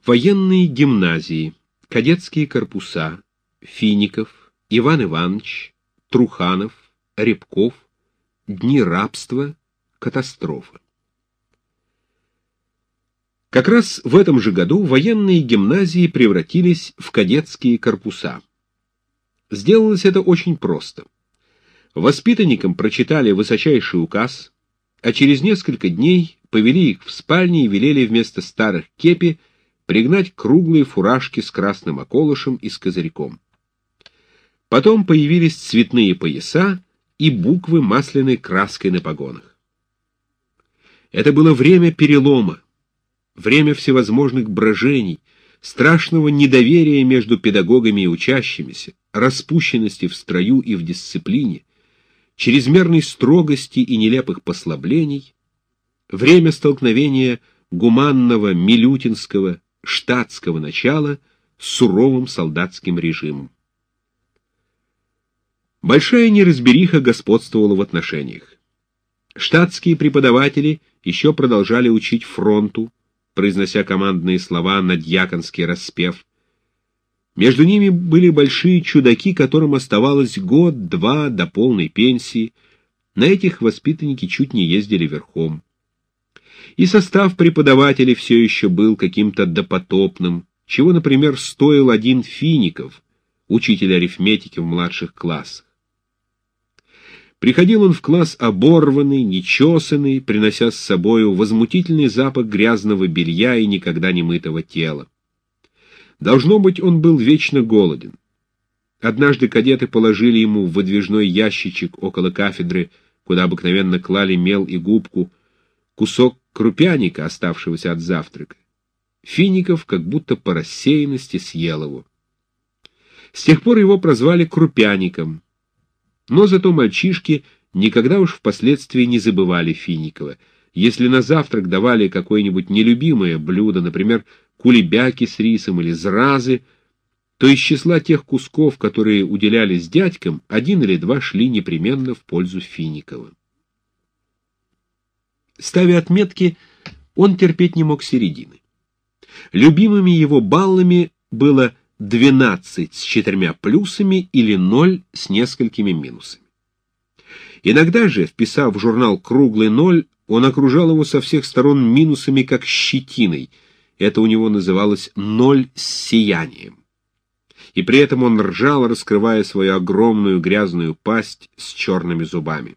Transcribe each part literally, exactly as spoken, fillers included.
Военные гимназии, кадетские корпуса, Фиников, Иван Иванович, Труханов, Рябков, дни рабства, катастрофа. Как раз в этом же году военные гимназии превратились в кадетские корпуса. Сделалось это очень просто. Воспитанникам прочитали высочайший указ, а через несколько дней повели их в спальни и велели вместо старых кепи пригнать круглые фуражки с красным околышем и с козырьком. Потом появились цветные пояса и буквы масляной краской на погонах. Это было время перелома, время всевозможных брожений, страшного недоверия между педагогами и учащимися, распущенности в строю и в дисциплине, чрезмерной строгости и нелепых послаблений, время столкновения гуманного, милютинского, штатского начала с суровым солдатским режимом. Большая неразбериха господствовала в отношениях. Штатские преподаватели еще продолжали учить фронту, произнося командные слова на дьяконский распев. Между ними были большие чудаки, которым оставалось год-два до полной пенсии. На этих воспитанники чуть не ездили верхом. И состав преподавателей все еще был каким-то допотопным, чего, например, стоил один Фиников, учитель арифметики в младших классах. Приходил он в класс оборванный, нечесанный, принося с собою возмутительный запах грязного белья и никогда не мытого тела. Должно быть, он был вечно голоден. Однажды кадеты положили ему в выдвижной ящичек около кафедры, куда обыкновенно клали мел и губку, кусок крупяника, оставшегося от завтрака. Фиников как будто по рассеянности съел его. С тех пор его прозвали Крупяником. Но зато мальчишки никогда уж впоследствии не забывали Финикова. Если на завтрак давали какое-нибудь нелюбимое блюдо, например, кулебяки с рисом или зразы, то из числа тех кусков, которые уделялись дядькам, один или два шли непременно в пользу Финикова. Ставя отметки, он терпеть не мог середины. Любимыми его баллами было двенадцать с четырьмя плюсами или ноль с несколькими минусами. Иногда же, вписав в журнал круглый ноль, он окружал его со всех сторон минусами, как щетиной. Это у него называлось «ноль с сиянием». И при этом он ржал, раскрывая свою огромную грязную пасть с черными зубами.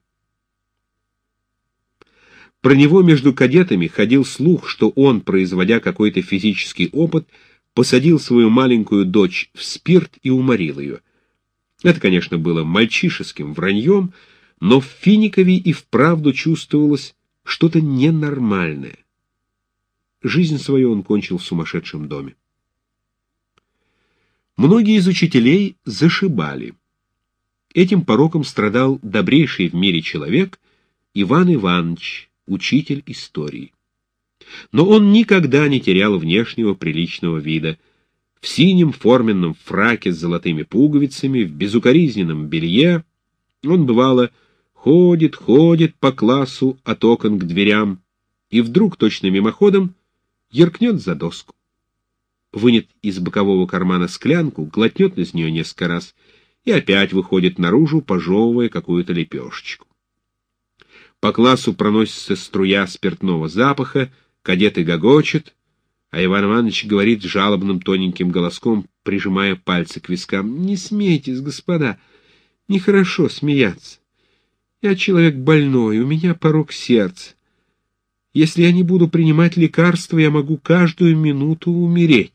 Про него между кадетами ходил слух, что он, производя какой-то физический опыт, посадил свою маленькую дочь в спирт и уморил ее. Это, конечно, было мальчишеским враньем, но в Финикове и вправду чувствовалось что-то ненормальное. Жизнь свою он кончил в сумасшедшем доме. Многие из учителей зашибали. Этим пороком страдал добрейший в мире человек Иван Иванович, учитель истории. Но он никогда не терял внешнего приличного вида. В синем форменном фраке с золотыми пуговицами, в безукоризненном белье он, бывало, ходит, ходит по классу от окон к дверям, и вдруг, точно мимоходом, яркнет за доску. Вынет из бокового кармана склянку, глотнет из нее несколько раз и опять выходит наружу, пожевывая какую-то лепешечку. По классу проносится струя спиртного запаха, кадеты гогочут, а Иван Иванович говорит жалобным тоненьким голоском, прижимая пальцы к вискам: «Не смейтесь, господа, нехорошо смеяться. Я человек больной, у меня порок сердца. Если я не буду принимать лекарства, я могу каждую минуту умереть».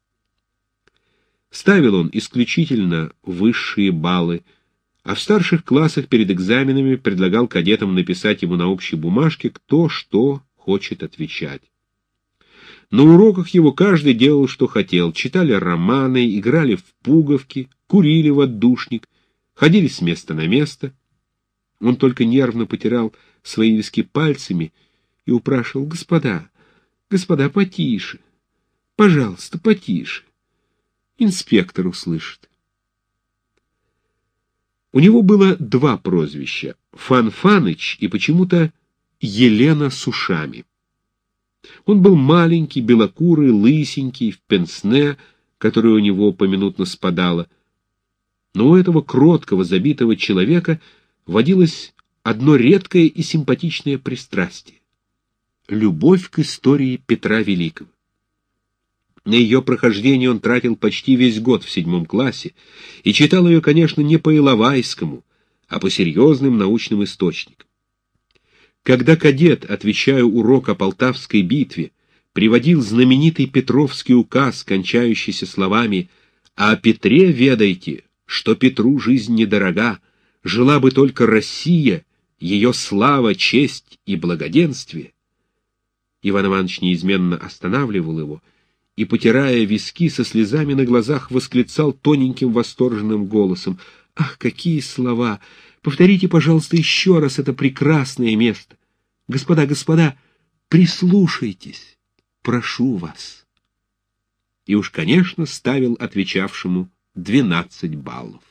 Ставил он исключительно высшие баллы, а в старших классах перед экзаменами предлагал кадетам написать ему на общей бумажке, кто что хочет отвечать. На уроках его каждый делал, что хотел. Читали романы, играли в пуговки, курили в отдушник, ходили с места на место. Он только нервно потирал свои виски пальцами и упрашивал: «Господа, господа, потише, пожалуйста, потише. Инспектор услышит». У него было два прозвища — Фан Фаныч и почему-то Елена с ушами. Он был маленький, белокурый, лысенький, в пенсне, которое у него поминутно спадало. Но у этого кроткого, забитого человека водилось одно редкое и симпатичное пристрастие — любовь к истории Петра Великого. На ее прохождение он тратил почти весь год в седьмом классе и читал ее, конечно, не по Иловайскому, а по серьезным научным источникам. Когда кадет, отвечая урок о Полтавской битве, приводил знаменитый Петровский указ, кончающийся словами «А о Петре ведайте, что Петру жизнь недорога, жила бы только Россия, ее слава, честь и благоденствие», Иван Иванович неизменно останавливал его и, потирая виски, со слезами на глазах восклицал тоненьким восторженным голосом: «Ах, какие слова! Повторите, пожалуйста, еще раз это прекрасное место! Господа, господа, прислушайтесь! Прошу вас!» И уж, конечно, ставил отвечавшему двенадцать баллов.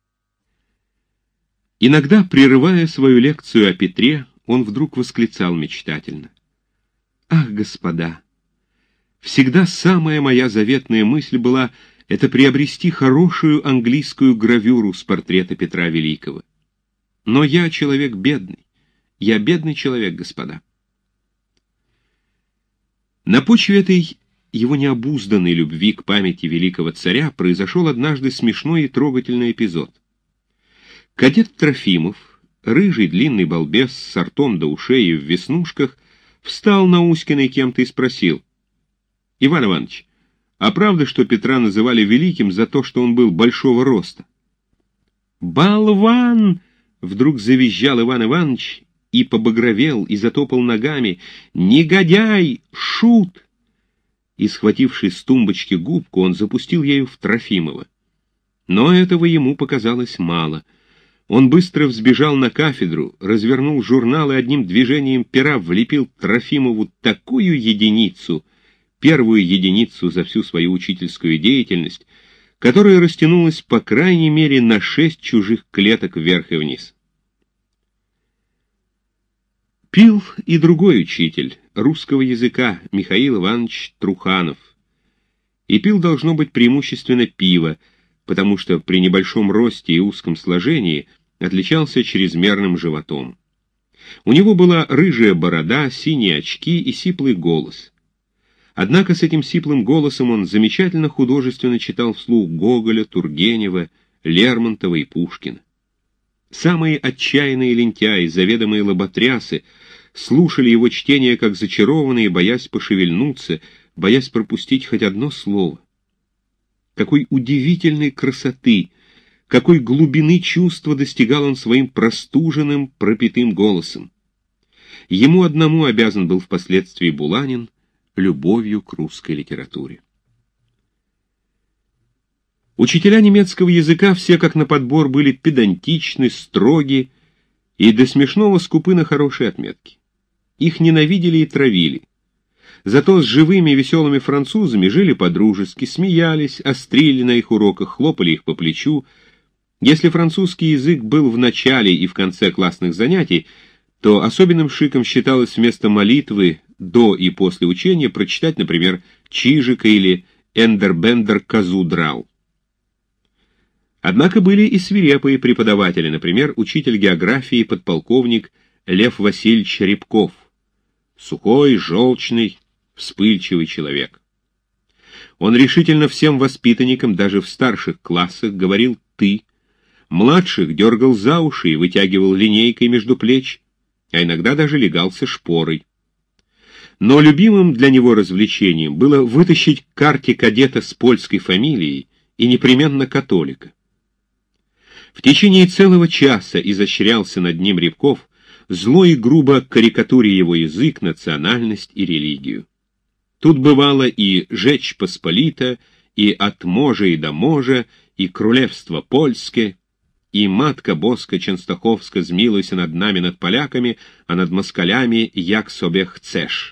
Иногда, прерывая свою лекцию о Петре, он вдруг восклицал мечтательно: «Ах, господа! Всегда самая моя заветная мысль была — это приобрести хорошую английскую гравюру с портрета Петра Великого. Но я человек бедный. Я бедный человек, господа». На почве этой его необузданной любви к памяти великого царя произошел однажды смешной и трогательный эпизод. Кадет Трофимов, рыжий длинный балбес с ртом до ушей и в веснушках, встал науськанный кем-то и спросил: «Иван Иванович, а правда, что Петра называли великим за то, что он был большого роста?» «Болван!» — вдруг завизжал Иван Иванович и побагровел, и затопал ногами. «Негодяй! Шут!» И, схвативший с тумбочки губку, он запустил ею в Трофимова. Но этого ему показалось мало. Он быстро взбежал на кафедру, развернул журнал и одним движением пера влепил Трофимову такую единицу, первую единицу за всю свою учительскую деятельность, которая растянулась по крайней мере на шесть чужих клеток вверх и вниз. Пил и другой учитель русского языка Михаил Иванович Труханов. И пил, должно быть, преимущественно пиво, потому что при небольшом росте и узком сложении отличался чрезмерным животом. У него была рыжая борода, синие очки и сиплый голос. Однако с этим сиплым голосом он замечательно художественно читал вслух Гоголя, Тургенева, Лермонтова и Пушкина. Самые отчаянные лентяи, заведомые лоботрясы, слушали его чтение как зачарованные, боясь пошевельнуться, боясь пропустить хоть одно слово. Какой удивительной красоты, какой глубины чувства достигал он своим простуженным, пропитым голосом. Ему одному обязан был впоследствии Буланин любовью к русской литературе. Учителя немецкого языка все как на подбор были педантичны, строги и до смешного скупы на хорошие отметки. Их ненавидели и травили. Зато с живыми веселыми французами жили по-дружески, смеялись, острили на их уроках, хлопали их по плечу. Если французский язык был в начале и в конце классных занятий, то особенным шиком считалось вместо молитвы до и после учения прочитать, например, Чижика или Эндербендер Козу драл. Однако были и свирепые преподаватели, например, учитель географии подполковник Лев Васильевич Рябков, сухой, желчный, вспыльчивый человек. Он решительно всем воспитанникам, даже в старших классах, говорил «ты», младших дергал за уши и вытягивал линейкой между плеч, а иногда даже легался шпорой. Но любимым для него развлечением было вытащить к карте кадета с польской фамилией и непременно католика. В течение целого часа изощрялся над ним Рябков, зло и грубо карикатуре его язык, национальность и религию. Тут бывало и «Жечь Посполита», и «От можа и до можа», и «Крулевство польское», и «Матка Боска Ченстаховска змилуйся над нами, над поляками, а над москалями як собе хцеш».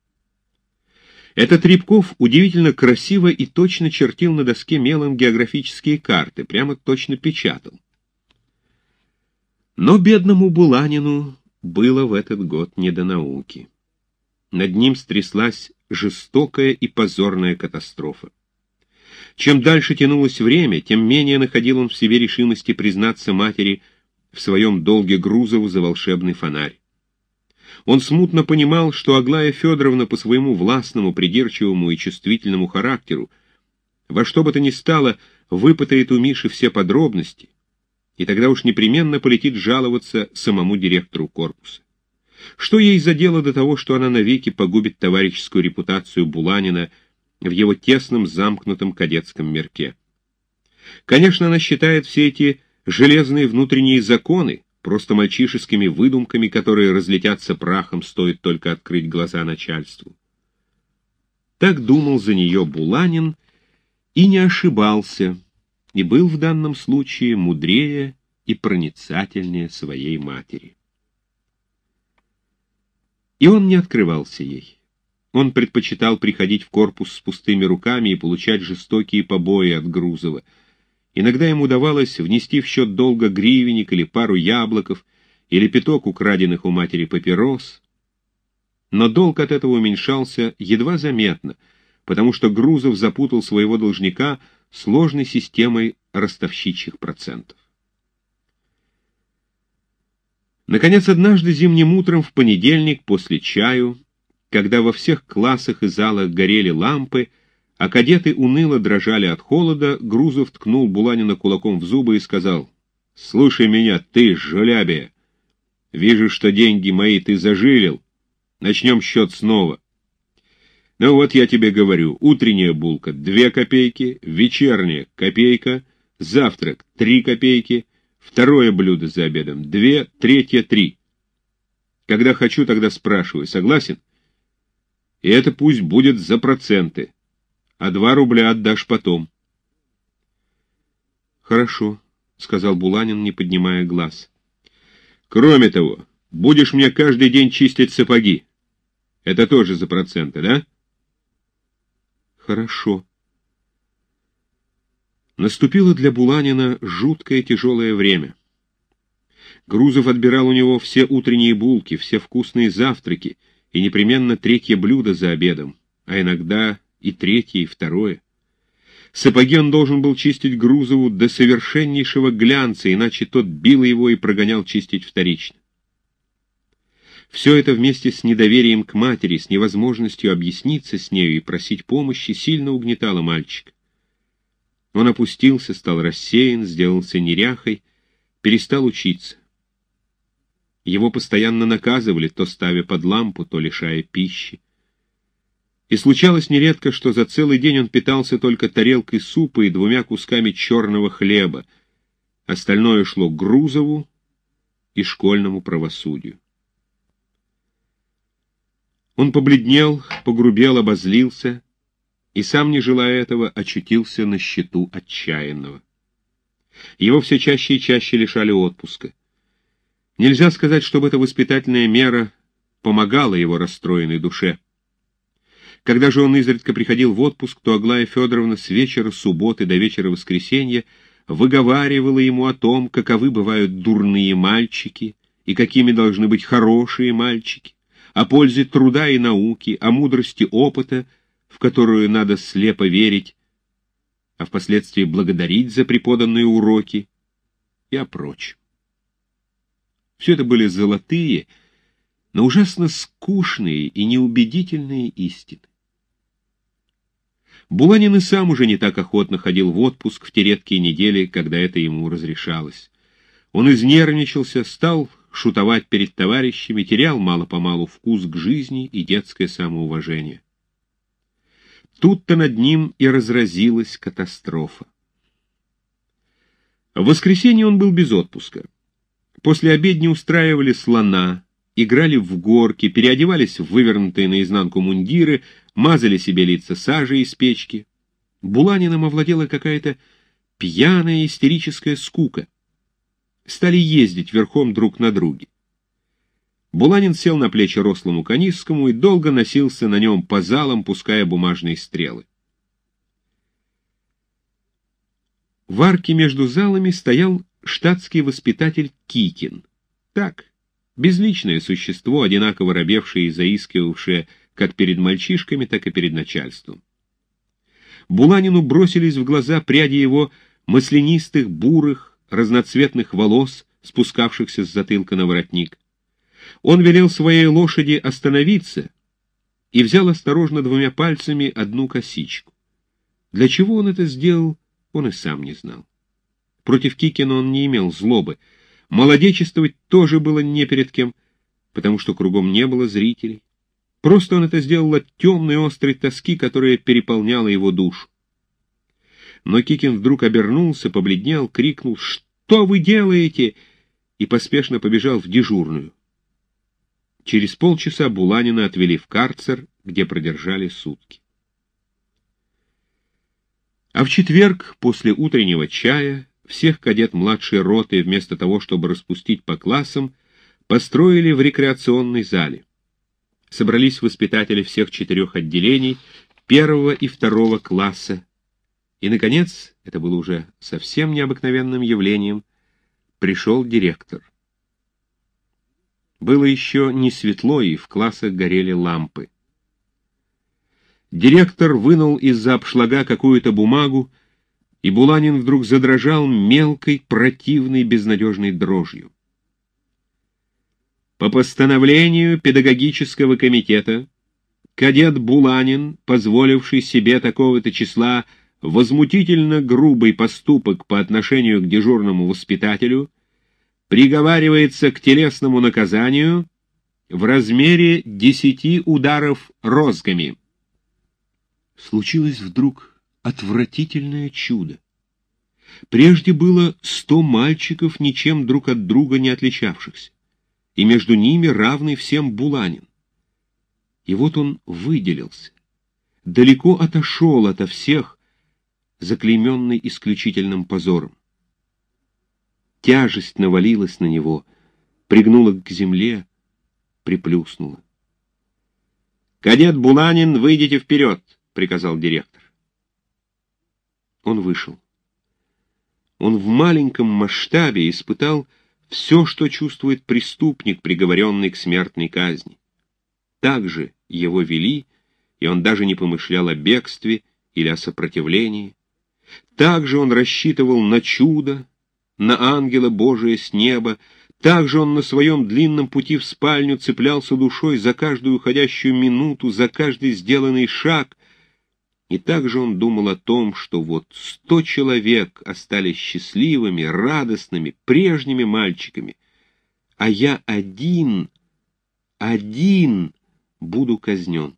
Этот Рябков удивительно красиво и точно чертил на доске мелом географические карты, прямо точно печатал. Но бедному Буланину было в этот год не до науки. над ним стряслась жестокая и позорная катастрофа. Чем дальше тянулось время, тем менее находил он в себе решимости признаться матери в своем долге Грузову за волшебный фонарь. Он смутно понимал, что Аглая Федоровна по своему властному, придирчивому и чувствительному характеру во что бы то ни стало выпытает у Миши все подробности, и тогда уж непременно полетит жаловаться самому директору корпуса. Что ей за дело до того, что она навеки погубит товарищескую репутацию Буланина в его тесном замкнутом кадетском мирке? Конечно, она считает все эти железные внутренние законы просто мальчишескими выдумками, которые разлетятся прахом, стоит только открыть глаза начальству. Так думал за нее Буланин и не ошибался, и был в данном случае мудрее и проницательнее своей матери. И он не открывался ей. Он предпочитал приходить в корпус с пустыми руками и получать жестокие побои от Грузова. Иногда ему удавалось внести в счет долга гривенник или пару яблоков, или пяток украденных у матери папирос. Но долг от этого уменьшался едва заметно, потому что Грузов запутал своего должника сложной системой ростовщичьих процентов. Наконец, однажды зимним утром в понедельник после чаю, когда во всех классах и залах горели лампы, а кадеты уныло дрожали от холода, Грузов ткнул Буланина кулаком в зубы и сказал: «Слушай меня, ты, жулябия, вижу, что деньги мои ты зажилил. Начнем счет снова. Ну вот я тебе говорю, утренняя булка — две копейки, вечерняя — копейка, завтрак — три копейки, второе блюдо за обедом — две, третье — три. Когда хочу, тогда спрашиваю, согласен? И это пусть будет за проценты, а два рубля отдашь потом». «Хорошо», — сказал Буланин, не поднимая глаз. «Кроме того, будешь мне каждый день чистить сапоги. Это тоже за проценты, да?» «Хорошо». Наступило для Буланина жуткое тяжелое время. Грузов отбирал у него все утренние булки, все вкусные завтраки и непременно третье блюдо за обедом, а иногда и третье, и второе. Сапоги он должен был чистить Грузову до совершеннейшего глянца, иначе тот бил его и прогонял чистить вторично. Все это вместе с недоверием к матери, с невозможностью объясниться с нею и просить помощи, сильно угнетало мальчика. Он опустился, стал рассеян, сделался неряхой, перестал учиться. Его постоянно наказывали, то ставя под лампу, то лишая пищи. И случалось нередко, что за целый день он питался только тарелкой супа и двумя кусками черного хлеба. Остальное шло Грузову и школьному правосудию. Он побледнел, погрубел, обозлился и, сам не желая этого, очутился на счету отчаянного. Его все чаще и чаще лишали отпуска. Нельзя сказать, чтобы эта воспитательная мера помогала его расстроенной душе. Когда же он изредка приходил в отпуск, то Аглая Федоровна с вечера субботы до вечера воскресенья выговаривала ему о том, каковы бывают дурные мальчики и какими должны быть хорошие мальчики, о пользе труда и науки, о мудрости опыта, в которую надо слепо верить, а впоследствии благодарить за преподанные уроки, и о прочем. Все это были золотые, но ужасно скучные и неубедительные истины. Буланин и сам уже не так охотно ходил в отпуск в те редкие недели, когда это ему разрешалось. Он изнервничался, стал шутовать перед товарищами, терял мало-помалу вкус к жизни и детское самоуважение. Тут-то над ним и разразилась катастрофа. В воскресенье он был без отпуска. После обедни устраивали слона, играли в горки, переодевались в вывернутые наизнанку мундиры, мазали себе лица сажей из печки. Буланиным овладела какая-то пьяная истерическая скука. Стали ездить верхом друг на друге. Буланин сел на плечи рослому Канисскому и долго носился на нем по залам, пуская бумажные стрелы. В арке между залами стоял штатский воспитатель Кикин. Так, безличное существо, одинаково робевшее и заискивавшее как перед мальчишками, так и перед начальством. Буланину бросились в глаза пряди его маслянистых, бурых, разноцветных волос, спускавшихся с затылка на воротник. Он велел своей лошади остановиться и взял осторожно двумя пальцами одну косичку. Для чего он это сделал, он и сам не знал. Против Кикина он не имел злобы. Молодечествовать тоже было не перед кем, потому что кругом не было зрителей. Просто он это сделал от темной острой тоски, которая переполняла его душу. Но Кикин вдруг обернулся, побледнел, крикнул «Что вы делаете?» и поспешно побежал в дежурную. Через полчаса Буланина отвели в карцер, где продержали сутки. А в четверг, после утреннего чая, всех кадет младшей роты, вместо того, чтобы распустить по классам, построили в рекреационной зале. Собрались воспитатели всех четырех отделений, первого и второго класса. И, наконец, это было уже совсем необыкновенным явлением, пришел директор. Было еще не светло, и в классах горели лампы. Директор вынул из-за обшлага какую-то бумагу, и Буланин вдруг задрожал мелкой, противной, безнадежной дрожью. По постановлению педагогического комитета кадет Буланин, позволивший себе такого-то числа возмутительно грубый поступок по отношению к дежурному воспитателю, приговаривается к телесному наказанию в размере десяти ударов розгами. Случилось вдруг отвратительное чудо. Прежде было сто мальчиков, ничем друг от друга не отличавшихся, и между ними равный всем Буланин. И вот он выделился, далеко отошел ото всех, заклейменный исключительным позором. Тяжесть навалилась на него, пригнула к земле, приплюснула. «Кадет Буланин, выйдите вперед!» — приказал директор. Он вышел. Он в маленьком масштабе испытал все, что чувствует преступник, приговоренный к смертной казни. Так же его вели, и он даже не помышлял о бегстве или о сопротивлении. Так же он рассчитывал на чудо, на ангела Божия с неба. Так же он на своем длинном пути в спальню цеплялся душой за каждую уходящую минуту, за каждый сделанный шаг. И также он думал о том, что вот сто человек остались счастливыми, радостными, прежними мальчиками, а я один, один буду казнен.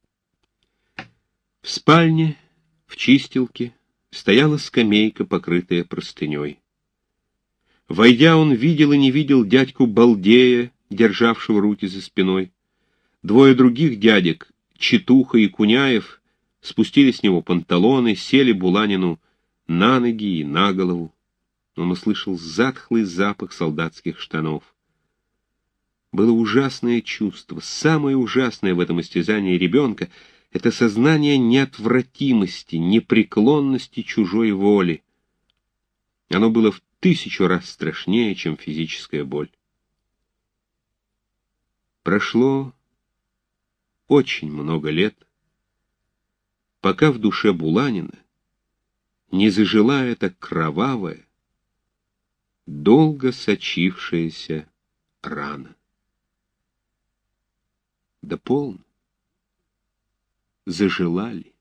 В спальне, в чистилке, стояла скамейка, покрытая простыней. Войдя, он видел и не видел дядьку Балдея, державшего руки за спиной. Двое других дядек, Читуха и Куняев, спустили с него панталоны, сели Буланину на ноги и на голову. Он услышал затхлый запах солдатских штанов. Было ужасное чувство, самое ужасное в этом истязании ребенка — это сознание неотвратимости, непреклонности чужой воли. Оно было в тысячу раз страшнее, чем физическая боль. Прошло очень много лет, пока в душе Буланина не зажила эта кровавая, долго сочившаяся рана. Да полно. Зажила ли?